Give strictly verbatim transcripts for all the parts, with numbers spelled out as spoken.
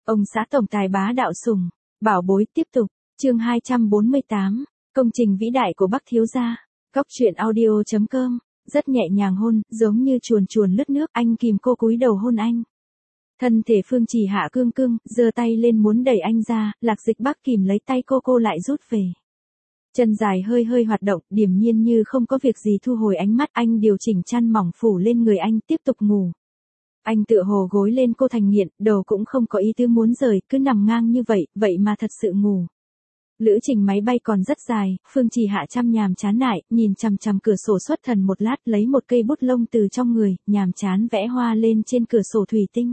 Ông xã tổng tài bá đạo sủng, bảo bối tiếp tục, chương hai trăm bốn mươi tám, công trình vĩ đại của Bắc thiếu gia. Góc truyện audio chấm com, rất nhẹ nhàng hôn, giống như chuồn chuồn lướt nước, anh kìm cô cúi đầu hôn anh. Thân thể Phương Trì Hạ cương cưng, giơ tay lên muốn đẩy anh ra, Lạc Dịch Bắc kìm lấy tay cô cô lại rút về. Chân dài hơi hơi hoạt động, điềm nhiên như không có việc gì thu hồi ánh mắt, anh điều chỉnh chăn mỏng phủ lên người anh, tiếp tục ngủ. Anh tựa hồ gối lên cô thành nghiện, đầu cũng không có ý tứ muốn rời, cứ nằm ngang như vậy, vậy mà thật sự ngủ. Lữ trình máy bay còn rất dài, Phương Trì Hạ chăm nhàm chán nại, nhìn chằm chằm cửa sổ xuất thần một lát, lấy một cây bút lông từ trong người, nhàm chán vẽ hoa lên trên cửa sổ thủy tinh.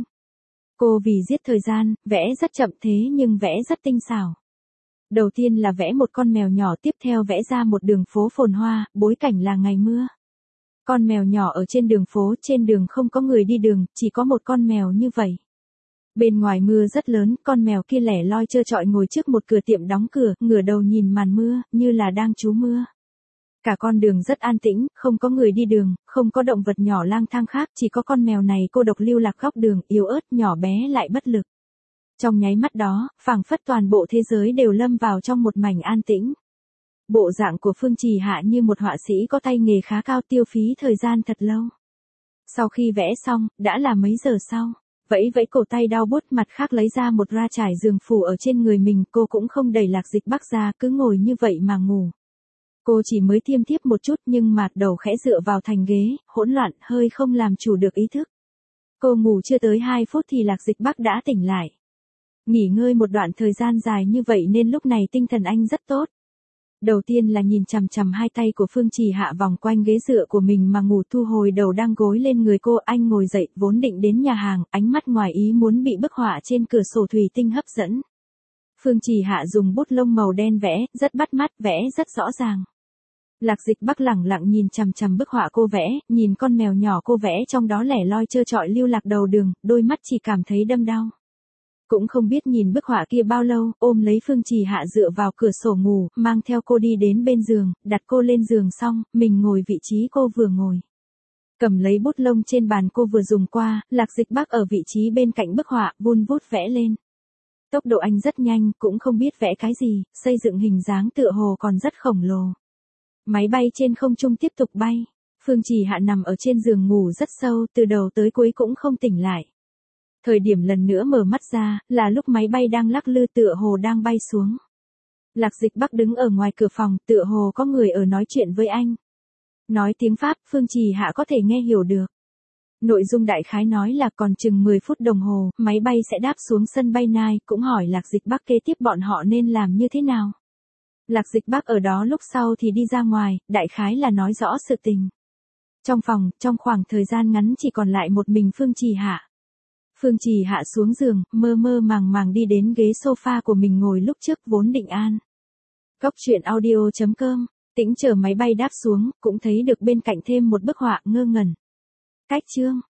Cô vì giết thời gian, vẽ rất chậm thế nhưng vẽ rất tinh xảo. Đầu tiên là vẽ một con mèo nhỏ, tiếp theo vẽ ra một đường phố phồn hoa, bối cảnh là ngày mưa. Con mèo nhỏ ở trên đường phố, trên đường không có người đi đường, chỉ có một con mèo như vậy. Bên ngoài mưa rất lớn, con mèo kia lẻ loi trơ trọi ngồi trước một cửa tiệm đóng cửa, ngửa đầu nhìn màn mưa, như là đang trú mưa. Cả con đường rất an tĩnh, không có người đi đường, không có động vật nhỏ lang thang khác, chỉ có con mèo này cô độc lưu lạc góc đường, yếu ớt, nhỏ bé lại bất lực. Trong nháy mắt đó, phảng phất toàn bộ thế giới đều lâm vào trong một mảnh an tĩnh. Bộ dạng của Phương Trì Hạ như một họa sĩ có tay nghề khá cao, tiêu phí thời gian thật lâu. Sau khi vẽ xong, đã là mấy giờ sau, vẫy vẫy cổ tay đau buốt, mặt khác lấy ra một ra trải giường phủ ở trên người mình, cô cũng không đẩy Lạc Dịch Bắc ra, cứ ngồi như vậy mà ngủ. Cô chỉ mới tiêm thiếp một chút nhưng mặt đầu khẽ dựa vào thành ghế, hỗn loạn, hơi không làm chủ được ý thức. Cô ngủ chưa tới hai phút thì Lạc Dịch Bắc đã tỉnh lại. Nghỉ ngơi một đoạn thời gian dài như vậy nên lúc này tinh thần anh rất tốt. Đầu tiên là nhìn chằm chằm hai tay của Phương Trì Hạ vòng quanh ghế dựa của mình mà ngủ, thu hồi đầu đang gối lên người cô, anh ngồi dậy, vốn định đến nhà hàng, ánh mắt ngoài ý muốn bị bức họa trên cửa sổ thủy tinh hấp dẫn. Phương Trì Hạ dùng bút lông màu đen vẽ, rất bắt mắt, vẽ rất rõ ràng. Lạc Dịch Bắc lẳng lặng nhìn chằm chằm bức họa cô vẽ, nhìn con mèo nhỏ cô vẽ trong đó lẻ loi trơ trọi lưu lạc đầu đường, đôi mắt chỉ cảm thấy đâm đau. Cũng không biết nhìn bức họa kia bao lâu, ôm lấy Phương Trì Hạ dựa vào cửa sổ ngủ, mang theo cô đi đến bên giường, đặt cô lên giường xong, mình ngồi vị trí cô vừa ngồi. Cầm lấy bút lông trên bàn cô vừa dùng qua, Lạc Dịch Bắc ở vị trí bên cạnh bức họa, vun vút vẽ lên. Tốc độ anh rất nhanh, cũng không biết vẽ cái gì, xây dựng hình dáng tựa hồ còn rất khổng lồ. Máy bay trên không trung tiếp tục bay, Phương Trì Hạ nằm ở trên giường ngủ rất sâu, từ đầu tới cuối cũng không tỉnh lại. Thời điểm lần nữa mở mắt ra, là lúc máy bay đang lắc lư tựa hồ đang bay xuống. Lạc Dịch Bắc đứng ở ngoài cửa phòng, tựa hồ có người ở nói chuyện với anh. Nói tiếng Pháp, Phương Trì Hạ có thể nghe hiểu được. Nội dung đại khái nói là còn chừng mười phút đồng hồ, máy bay sẽ đáp xuống sân bay Nai, cũng hỏi Lạc Dịch Bắc kế tiếp bọn họ nên làm như thế nào. Lạc Dịch Bắc ở đó lúc sau thì đi ra ngoài, đại khái là nói rõ sự tình. Trong phòng, trong khoảng thời gian ngắn chỉ còn lại một mình Phương Trì Hạ. Phương Trì Hạ xuống giường, mơ mơ màng màng đi đến ghế sofa của mình ngồi lúc trước vốn định an. Góc truyện audio chấm com, tĩnh chờ máy bay đáp xuống, cũng thấy được bên cạnh thêm một bức họa ngơ ngẩn. Cách chương.